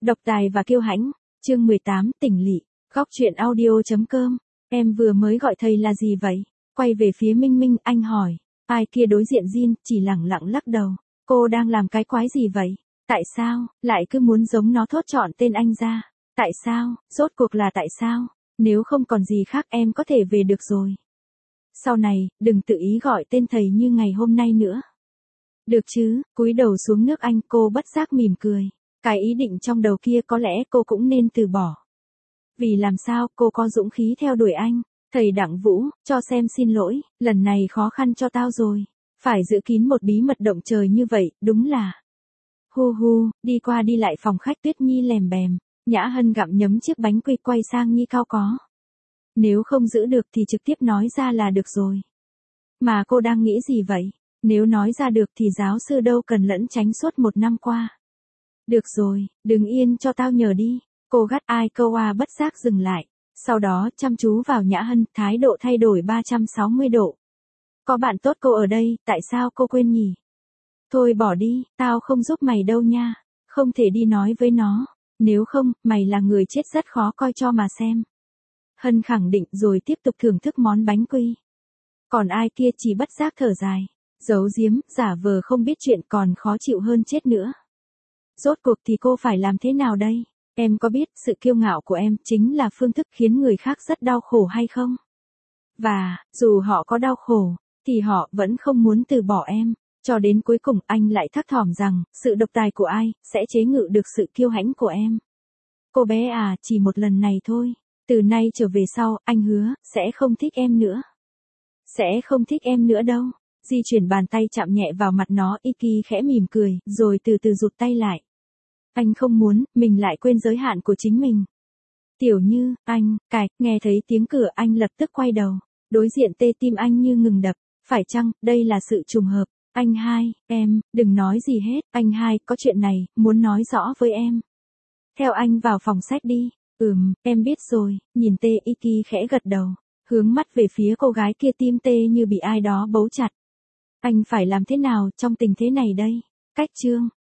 Độc tài và kiêu hãnh, chương 18, tỉnh lỵ, góc truyện audio.com. Em vừa mới gọi thầy là gì vậy? Quay về phía Minh Minh, anh hỏi. Ai kia đối diện Jin, chỉ lẳng lặng lắc đầu. Cô đang làm cái quái gì vậy? Tại sao, lại cứ muốn giống nó thốt chọn tên anh ra? Tại sao, rốt cuộc là tại sao? Nếu không còn gì khác em có thể về được rồi. Sau này, đừng tự ý gọi tên thầy như ngày hôm nay nữa. Được chứ, cúi đầu xuống nước anh, cô bất giác mỉm cười. Cái ý định trong đầu kia có lẽ cô cũng nên từ bỏ. Vì làm sao cô có dũng khí theo đuổi anh. Thầy Đặng Vũ, cho xem xin lỗi, lần này khó khăn cho tao rồi. Phải giữ kín một bí mật động trời như vậy, đúng là. Hu hu, đi qua đi lại phòng khách Tuyết Nhi lèm bèm. Nhã Hân gặm nhấm chiếc bánh quy quay sang Nhi cao có. Nếu không giữ được thì trực tiếp nói ra là được rồi. Mà cô đang nghĩ gì vậy? Nếu nói ra được thì giáo sư đâu cần lẫn tránh suốt 1 năm qua. Được rồi, đứng yên cho tao nhờ đi. Cô gắt ai câu bất giác dừng lại. Sau đó chăm chú vào Nhã Hân, thái độ thay đổi 360 độ. Có bạn tốt cô ở đây, tại sao cô quên nhỉ? Thôi bỏ đi, tao không giúp mày đâu nha. Không thể đi nói với nó. Nếu không, mày là người chết rất khó coi cho mà xem. Hân khẳng định rồi tiếp tục thưởng thức món bánh quy. Còn ai kia chỉ bất giác thở dài. Giấu giếm, giả vờ không biết chuyện còn khó chịu hơn chết nữa. Rốt cuộc thì cô phải làm thế nào đây? Em có biết sự kiêu ngạo của em chính là phương thức khiến người khác rất đau khổ hay không? Và, dù họ có đau khổ, thì họ vẫn không muốn từ bỏ em. Cho đến cuối cùng anh lại thắc thỏm rằng, sự độc tài của ai, sẽ chế ngự được sự kiêu hãnh của em. Cô bé à, chỉ một lần này thôi. Từ nay trở về sau, anh hứa, sẽ không thích em nữa. Sẽ không thích em nữa đâu. Di chuyển bàn tay chạm nhẹ vào mặt nó, Iki khẽ mỉm cười, rồi từ từ rụt tay lại. Anh không muốn, mình lại quên giới hạn của chính mình. Tiểu Như, anh, nghe thấy tiếng cửa anh lập tức quay đầu. Đối diện tê tim anh như ngừng đập. Phải chăng, đây là sự trùng hợp? Anh hai, em, đừng nói gì hết. Anh hai, có chuyện này, muốn nói rõ với em. Theo anh vào phòng sách đi. Em biết rồi, nhìn tê Iki khẽ gật đầu. Hướng mắt về phía cô gái kia tim tê như bị ai đó bấu chặt. Anh phải làm thế nào trong tình thế này đây? Cách chương.